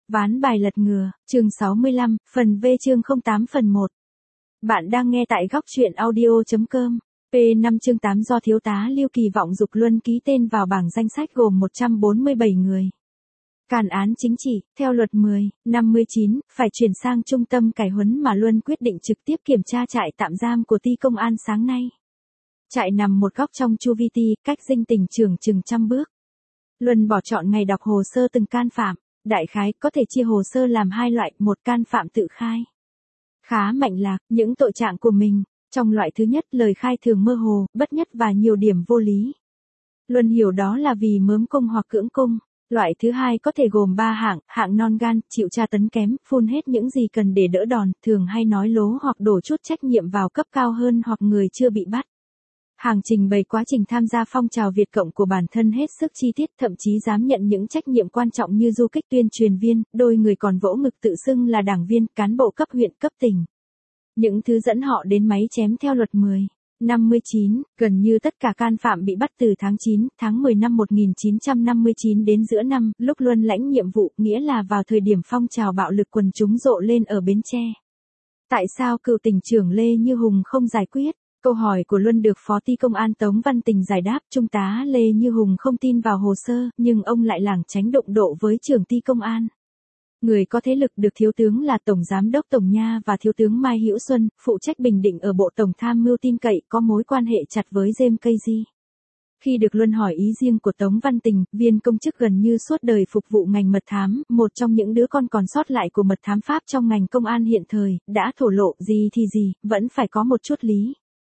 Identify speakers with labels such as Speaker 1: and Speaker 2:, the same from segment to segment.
Speaker 1: Ván bài lật ngừa, chương 65, phần V chương 08 phần 1. Bạn đang nghe tại góc truyện audio.com. P5 chương 8 do thiếu tá Lưu Kỳ Vọng Dục Luân ký tên vào bảng danh sách gồm 147 người. Càn án chính trị, theo luật 10/59, phải chuyển sang trung tâm cải huấn mà Luân quyết định trực tiếp kiểm tra trại tạm giam của ty công an sáng nay. Trại nằm một góc trong chu vi ty, cách dinh tỉnh trưởng chừng trăm bước. Luân bỏ chọn ngày đọc hồ sơ từng can phạm. Đại khái có thể chia hồ sơ làm hai loại, một can phạm tự khai. Khá mạnh lạc, những tội trạng của mình. Trong loại thứ nhất, lời khai thường mơ hồ, bất nhất và nhiều điểm vô lý. Luân hiểu đó là vì mớm cung hoặc cưỡng cung. Loại thứ hai có thể gồm 3 hạng, hạng non gan, chịu tra tấn kém, phun hết những gì cần để đỡ đòn, thường hay nói lố hoặc đổ chút trách nhiệm vào cấp cao hơn hoặc người chưa bị bắt. Hàng trình bày quá trình tham gia phong trào Việt Cộng của bản thân hết sức chi tiết, thậm chí dám nhận những trách nhiệm quan trọng như du kích tuyên truyền viên, đôi người còn vỗ ngực tự xưng là đảng viên, cán bộ cấp huyện, cấp tỉnh. Những thứ dẫn họ đến máy chém theo luật 10/59, gần như tất cả can phạm bị bắt từ tháng 9, tháng 10 năm 1959 đến giữa năm, lúc Luân lãnh nhiệm vụ, nghĩa là vào thời điểm phong trào bạo lực quần chúng rộ lên ở Bến Tre. Tại sao cựu tỉnh trưởng Lê Như Hùng không giải quyết? Câu hỏi của Luân được Phó ty công an Tống Văn Tình giải đáp. Trung tá Lê Như Hùng không tin vào hồ sơ, nhưng ông lại lảng tránh đụng độ với trưởng ty công an. Người có thế lực được thiếu tướng là Tổng Giám đốc Tổng Nha và thiếu tướng Mai Hữu Xuân, phụ trách Bình Định ở Bộ Tổng Tham mưu tin cậy, có mối quan hệ chặt với James Casey. Khi được Luân hỏi ý riêng của Tống Văn Tình, viên công chức gần như suốt đời phục vụ ngành mật thám, một trong những đứa con còn sót lại của mật thám Pháp trong ngành công an hiện thời, đã thổ lộ gì thì gì, vẫn phải có một chút lý.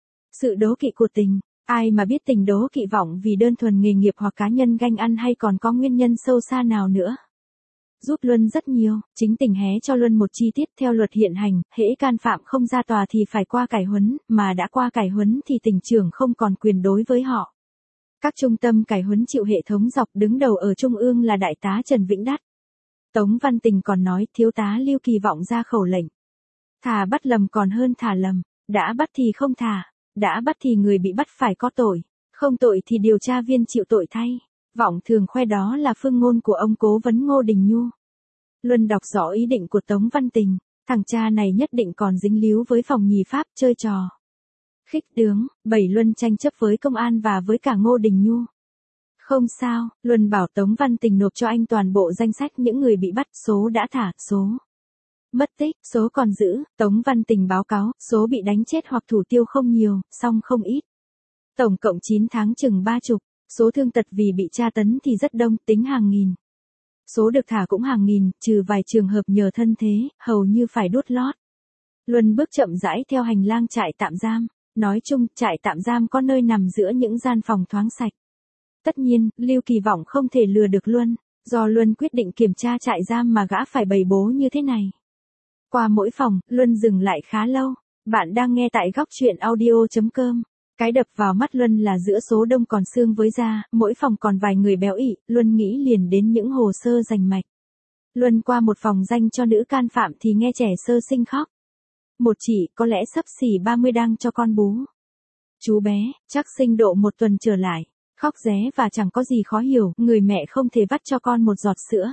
Speaker 1: Sự đố kỵ của Tình, ai mà biết Tình đố kỵ Vọng vì đơn thuần nghề nghiệp hoặc cá nhân ganh ăn hay còn có nguyên nhân sâu xa nào nữa. Giúp Luân rất nhiều, chính Tình hé cho Luân một chi tiết. Theo luật hiện hành, hễ can phạm không ra tòa thì phải qua cải huấn, mà đã qua cải huấn thì tỉnh trưởng không còn quyền đối với họ. Các trung tâm cải huấn chịu hệ thống dọc, đứng đầu ở Trung ương là Đại tá Trần Vĩnh Đắt. Tống Văn Tình còn nói, thiếu tá Lưu Kỳ Vọng ra khẩu lệnh. Thà bắt lầm còn hơn thả lầm, đã bắt thì không thả. Đã bắt thì người bị bắt phải có tội, không tội thì điều tra viên chịu tội thay. Vọng thường khoe đó là phương ngôn của ông cố vấn Ngô Đình Nhu. Luân đọc rõ ý định của Tống Văn Tình, thằng cha này nhất định còn dính líu với phòng nhì Pháp chơi trò. Khích tướng, Luân tranh chấp với công an và với cả Ngô Đình Nhu. Không sao, Luân bảo Tống Văn Tình nộp cho anh toàn bộ danh sách những người bị bắt, số đã thả, số mất tích, số còn giữ. Tống Văn Tình báo cáo, số bị đánh chết hoặc thủ tiêu không nhiều, song không ít. Tổng cộng 9 tháng chừng 30, số thương tật vì bị tra tấn thì rất đông, tính hàng nghìn. Số được thả cũng hàng nghìn, trừ vài trường hợp nhờ thân thế, hầu như phải đút lót. Luân bước chậm rãi theo hành lang trại tạm giam. Nói chung, trại tạm giam có nơi nằm giữa những gian phòng thoáng sạch. Tất nhiên, Lưu Kỳ Vọng không thể lừa được Luân, do Luân quyết định kiểm tra trại giam mà gã phải bày bố như thế này. Qua mỗi phòng, Luân dừng lại khá lâu. Bạn đang nghe tại góc truyện audio.com. Cái đập vào mắt Luân là giữa số đông còn xương với da, mỗi phòng còn vài người béo ị, Luân nghĩ liền đến những hồ sơ rành mạch. Luân qua một phòng danh cho nữ can phạm thì nghe trẻ sơ sinh khóc. Một chị, có lẽ xấp xỉ 30 đang cho con bú. Chú bé, chắc sinh độ 1 tuần trở lại, khóc ré và chẳng có gì khó hiểu, người mẹ không thể vắt cho con một giọt sữa.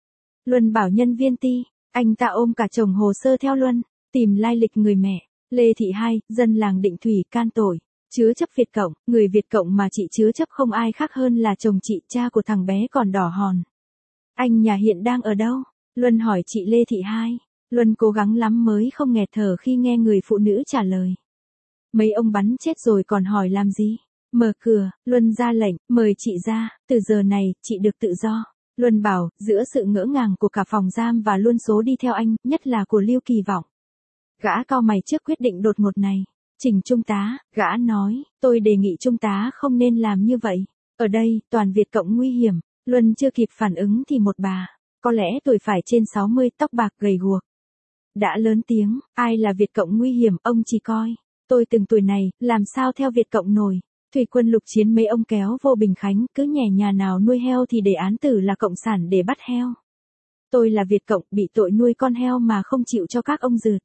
Speaker 1: Luân bảo nhân viên ty, anh ta ôm cả chồng hồ sơ theo Luân, tìm lai lịch người mẹ. Lê Thị Hai, dân làng Định Thủy, can tội, chứa chấp Việt Cộng, người Việt Cộng mà chị chứa chấp không ai khác hơn là chồng chị, cha của thằng bé còn đỏ hòn. Anh nhà hiện đang ở đâu? Luân hỏi chị Lê Thị Hai. Luân cố gắng lắm mới không nghẹt thở khi nghe người phụ nữ trả lời. Mấy ông bắn chết rồi còn hỏi làm gì? Mở cửa, Luân ra lệnh, mời chị ra, từ giờ này, chị được tự do. Luân bảo, giữa sự ngỡ ngàng của cả phòng giam và luôn số đi theo anh, nhất là của Lưu Kỳ Vọng. Gã cau mày trước quyết định đột ngột này. Trình Trung tá, gã nói, tôi đề nghị Trung tá không nên làm như vậy. Ở đây, toàn Việt Cộng nguy hiểm. Luân chưa kịp phản ứng thì một bà, có lẽ tuổi phải trên 60, tóc bạc gầy guộc, đã lớn tiếng, ai là Việt Cộng nguy hiểm, ông chỉ coi. Tôi từng tuổi này, làm sao theo Việt Cộng nổi. Thủy quân lục chiến mấy ông kéo vô Bình Khánh, cứ nhè nhà nào nuôi heo thì đề án tử là cộng sản để bắt heo. Tôi là Việt Cộng, bị tội nuôi con heo mà không chịu cho các ông rượt.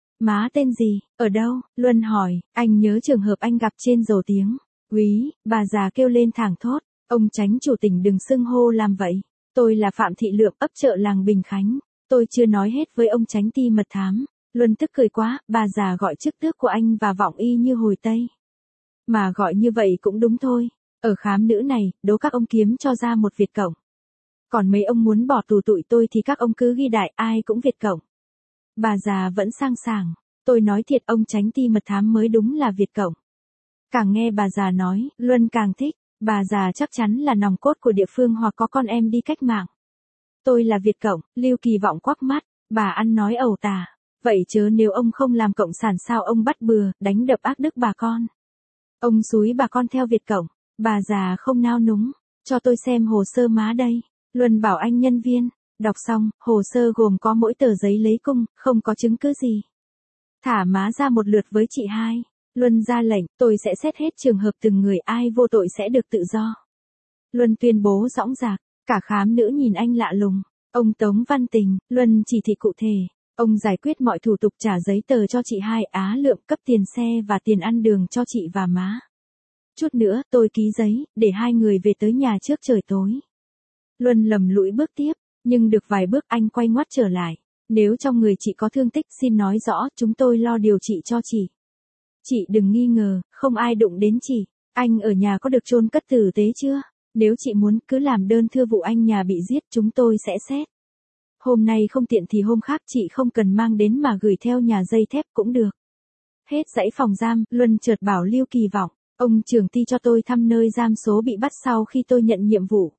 Speaker 1: Má tên gì, ở đâu? Luân hỏi, anh nhớ trường hợp anh gặp trên dầu tiếng. Úy, bà già kêu lên thảng thốt, ông chánh chủ tỉnh đừng xưng hô làm vậy. Tôi là Phạm Thị Lượm, ấp Chợ Làng Bình Khánh. Tôi chưa nói hết với ông Chánh Ty mật thám. Luân tức cười quá, bà già gọi chức tước của anh và vọng y như hồi Tây. Mà gọi như vậy cũng đúng thôi. Ở khám nữ này, đố các ông kiếm cho ra một Việt cộng. Còn mấy ông muốn bỏ tù tụi tôi thì các ông cứ ghi đại ai cũng Việt cộng. Bà già vẫn sang sảng. Tôi nói thiệt ông Chánh Ty mật thám mới đúng là Việt cộng. Càng nghe bà già nói, Luân càng thích. Bà già chắc chắn là nòng cốt của địa phương hoặc có con em đi cách mạng. Tôi là Việt cộng, Lưu Kỳ Vọng quắc mắt, bà ăn nói ẩu tả. Vậy chớ nếu ông không làm cộng sản sao ông bắt bừa, đánh đập ác đức bà con. Ông xúi bà con theo Việt cộng, bà già không nao núng, cho tôi xem hồ sơ má đây. Luân bảo anh nhân viên, đọc xong, hồ sơ gồm có mỗi tờ giấy lấy cung, không có chứng cứ gì. Thả má ra một lượt với chị hai. Luân ra lệnh, tôi sẽ xét hết trường hợp từng người ai vô tội sẽ được tự do. Luân tuyên bố dõng dạc, cả khám nữ nhìn anh lạ lùng. Ông Tống Văn Tình, Luân chỉ thị cụ thể. Ông giải quyết mọi thủ tục trả giấy tờ cho chị hai Á Lượm, cấp tiền xe và tiền ăn đường cho chị và má. Chút nữa, tôi ký giấy, để hai người về tới nhà trước trời tối. Luân lầm lũi bước tiếp, nhưng được vài bước anh quay ngoắt trở lại. Nếu trong người chị có thương tích xin nói rõ, chúng tôi lo điều trị cho chị. Chị đừng nghi ngờ, không ai đụng đến chị. Anh ở nhà có được chôn cất tử tế chưa? Nếu chị muốn cứ làm đơn thưa vụ anh nhà bị giết chúng tôi sẽ xét. Hôm nay không tiện thì hôm khác chị không cần mang đến mà gửi theo nhà dây thép cũng được. Hết dãy phòng giam, Luân chợt bảo Lưu Kỳ Vọng, ông trưởng ty cho tôi thăm nơi giam số bị bắt sau khi tôi nhận nhiệm vụ.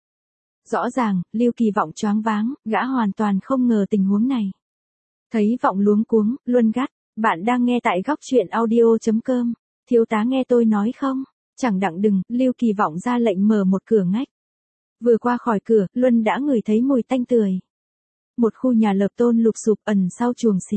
Speaker 1: Rõ ràng, Lưu Kỳ Vọng choáng váng, gã hoàn toàn không ngờ tình huống này. Thấy Vọng luống cuống, Luân gắt, bạn đang nghe tại góc truyện audio.com, thiếu tá nghe tôi nói không? Chẳng đặng đừng, Lưu Kỳ Vọng ra lệnh mở một cửa ngách. Vừa qua khỏi cửa, Luân đã ngửi thấy mùi tanh tưởi. Một khu nhà lợp tôn lụp sụp ẩn sau chuồng xí.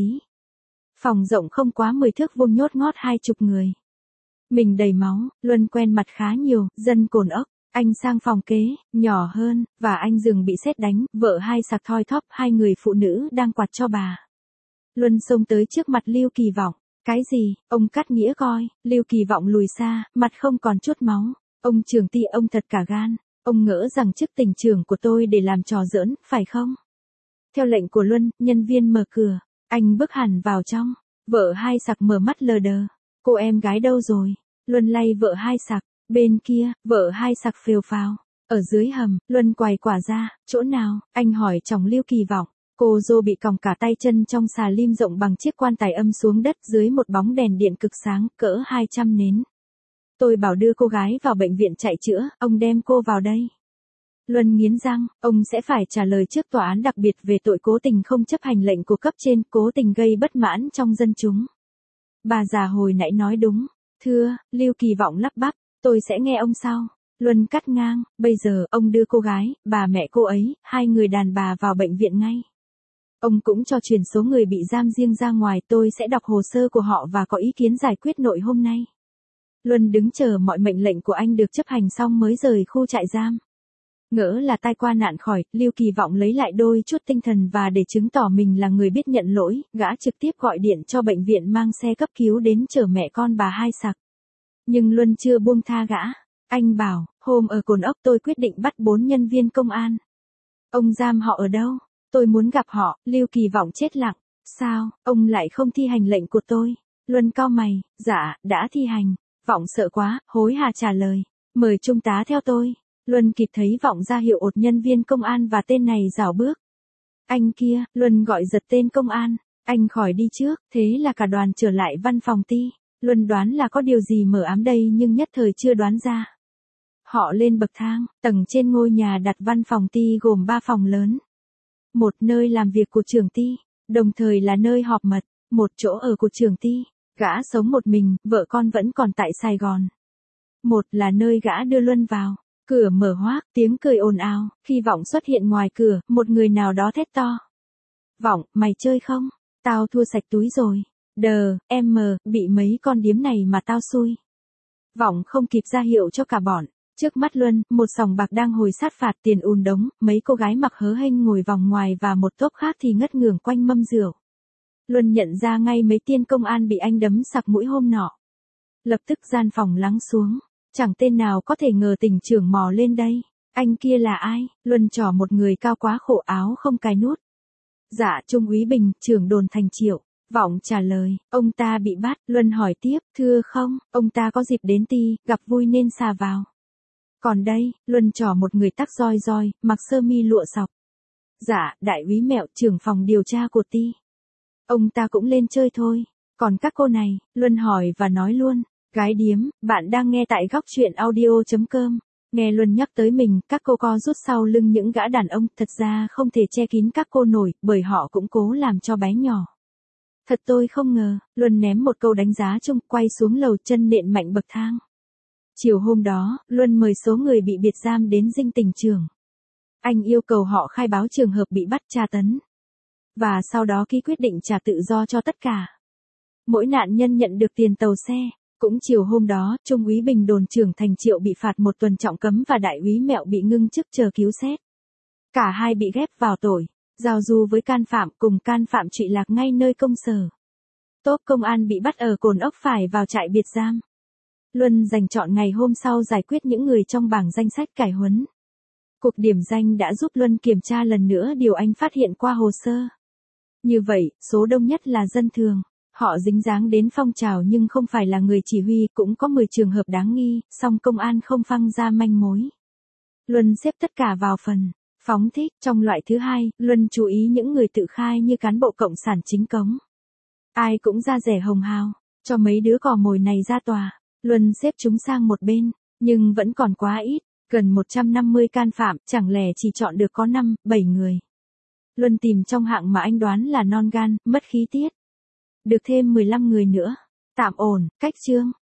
Speaker 1: Phòng rộng không quá 10 thước vuông nhốt ngót 20 người. Mình đầy máu, Luân quen mặt khá nhiều, dân Cồn Ốc. Anh sang phòng kế, nhỏ hơn, và anh dừng bị sét đánh, vợ hai sặc thoi thóp, hai người phụ nữ đang quạt cho bà. Luân xông tới trước mặt Lưu Kỳ Vọng. Cái gì, ông cắt nghĩa coi, Lưu Kỳ Vọng lùi xa, mặt không còn chút máu. Ông trưởng ty ông thật cả gan, ông ngỡ rằng chức tỉnh trưởng của tôi để làm trò giỡn, phải không? Theo lệnh của Luân, nhân viên mở cửa, anh bước hẳn vào trong, vợ hai sặc mở mắt lờ đờ. Cô em gái đâu rồi? Luân lay vợ hai sặc, bên kia, vợ hai sặc phều phào. Ở dưới hầm, Luân quài quả ra, chỗ nào? Anh hỏi chồng Lưu Kỳ Vọng. Cô dô bị còng cả tay chân trong xà lim rộng bằng chiếc quan tài âm xuống đất dưới một bóng đèn điện cực sáng, cỡ 200 nến. Tôi bảo đưa cô gái vào bệnh viện chạy chữa, ông đem cô vào đây. Luân nghiến răng, ông sẽ phải trả lời trước tòa án đặc biệt về tội cố tình không chấp hành lệnh của cấp trên, cố tình gây bất mãn trong dân chúng. Bà già hồi nãy nói đúng. Thưa, Lưu Kỳ Vọng lắp bắp, tôi sẽ nghe ông sau. Luân cắt ngang, bây giờ ông đưa cô gái, bà mẹ cô ấy, hai người đàn bà vào bệnh viện ngay. Ông cũng cho chuyển số người bị giam riêng ra ngoài, tôi sẽ đọc hồ sơ của họ và có ý kiến giải quyết nội hôm nay. Luân đứng chờ mọi mệnh lệnh của anh được chấp hành xong mới rời khu trại giam. Ngỡ là tai qua nạn khỏi, Lưu Kỳ Vọng lấy lại đôi chút tinh thần và để chứng tỏ mình là người biết nhận lỗi, gã trực tiếp gọi điện cho bệnh viện mang xe cấp cứu đến chở mẹ con bà hai sặc. Nhưng Luân chưa buông tha gã. Anh bảo, hôm ở Cồn Ốc tôi quyết định bắt 4 nhân viên công an. Ông giam họ ở đâu? Tôi muốn gặp họ. Lưu Kỳ Vọng chết lặng. Sao, ông lại không thi hành lệnh của tôi? Luân cau mày, dạ, đã thi hành. Vọng sợ quá, hối hả trả lời. Mời trung tá theo tôi. Luân kịp thấy Vọng ra hiệu ột nhân viên công an và tên này rảo bước. Anh kia, Luân gọi giật tên công an. Anh khỏi đi trước, thế là cả đoàn trở lại văn phòng ty. Luân đoán là có điều gì mờ ám đây nhưng nhất thời chưa đoán ra. Họ lên bậc thang, tầng trên ngôi nhà đặt văn phòng ty gồm 3 phòng lớn. Một nơi làm việc của trưởng ty, đồng thời là nơi họp mật, một chỗ ở của trưởng ty, gã sống một mình, vợ con vẫn còn tại Sài Gòn. Một là nơi gã đưa Luân vào, cửa mở hoác, tiếng cười ồn ào, khi Vọng xuất hiện ngoài cửa, một người nào đó thét to. Vọng, mày chơi không? Tao thua sạch túi rồi. Bị mấy con điếm này mà tao xui. Vọng không kịp ra hiệu cho cả bọn. Trước mắt Luân, một sòng bạc đang hồi sát phạt tiền ùn đống, mấy cô gái mặc hớ hênh ngồi vòng ngoài và một tốp khác thì ngất ngưởng quanh mâm rượu. Luân nhận ra ngay mấy tiên công an bị anh đấm sặc mũi hôm nọ. Lập tức gian phòng lắng xuống. Chẳng tên nào có thể ngờ tỉnh trưởng mò lên đây. Anh kia là ai? Luân trỏ một người cao quá khổ áo không cài nút. Dạ Trung úy Bình, trưởng đồn Thành Triệu. Vọng trả lời, ông ta bị bắt. Luân hỏi tiếp, thưa không, ông ta có dịp đến Ti, gặp vui nên xà vào. Còn đây, Luân trỏ một người tắc roi roi, mặc sơ mi lụa sọc. Dạ, đại úy Mẹo, trưởng phòng điều tra của Ti. Ông ta cũng lên chơi thôi. Còn các cô này, Luân hỏi và nói luôn. Gái điếm, bạn đang nghe tại góc chuyện audio.com. Nghe Luân nhắc tới mình, các cô co rút sau lưng những gã đàn ông, thật ra không thể che kín các cô nổi, bởi họ cũng cố làm cho bé nhỏ. Thật tôi không ngờ, Luân ném một câu đánh giá chung, quay xuống lầu chân nện mạnh bậc thang. Chiều hôm đó, Luân mời số người bị biệt giam đến dinh tỉnh trưởng. Anh yêu cầu họ khai báo trường hợp bị bắt tra tấn. Và sau đó ký quyết định trả tự do cho tất cả. Mỗi nạn nhân nhận được tiền tàu xe. Cũng chiều hôm đó, Trung úy Bình đồn trưởng Thành Triệu bị phạt 1 tuần trọng cấm và đại úy Mẹo bị ngưng chức chờ cứu xét. Cả hai bị ghép vào tội giao du với can phạm, cùng can phạm trụy lạc ngay nơi công sở. Tốp công an bị bắt ở Cồn Ốc phải vào trại biệt giam. Luân dành chọn ngày hôm sau giải quyết những người trong bảng danh sách cải huấn. Cục điểm danh đã giúp Luân kiểm tra lần nữa điều anh phát hiện qua hồ sơ. Như vậy, số đông nhất là dân thường. Họ dính dáng đến phong trào nhưng không phải là người chỉ huy, cũng có 10 trường hợp đáng nghi, song công an không phăng ra manh mối. Luân xếp tất cả vào phần phóng thích. Trong loại thứ hai, Luân chú ý những người tự khai như cán bộ cộng sản chính cống. Ai cũng ra rẻ hồng hào, cho mấy đứa cò mồi này ra tòa. Luân xếp chúng sang một bên, nhưng vẫn còn quá ít, gần 150 can phạm, chẳng lẽ chỉ chọn được có 5, 7 người. Luân tìm trong hạng mà anh đoán là non gan, mất khí tiết. Được thêm 15 người nữa. Tạm ổn, cách chương.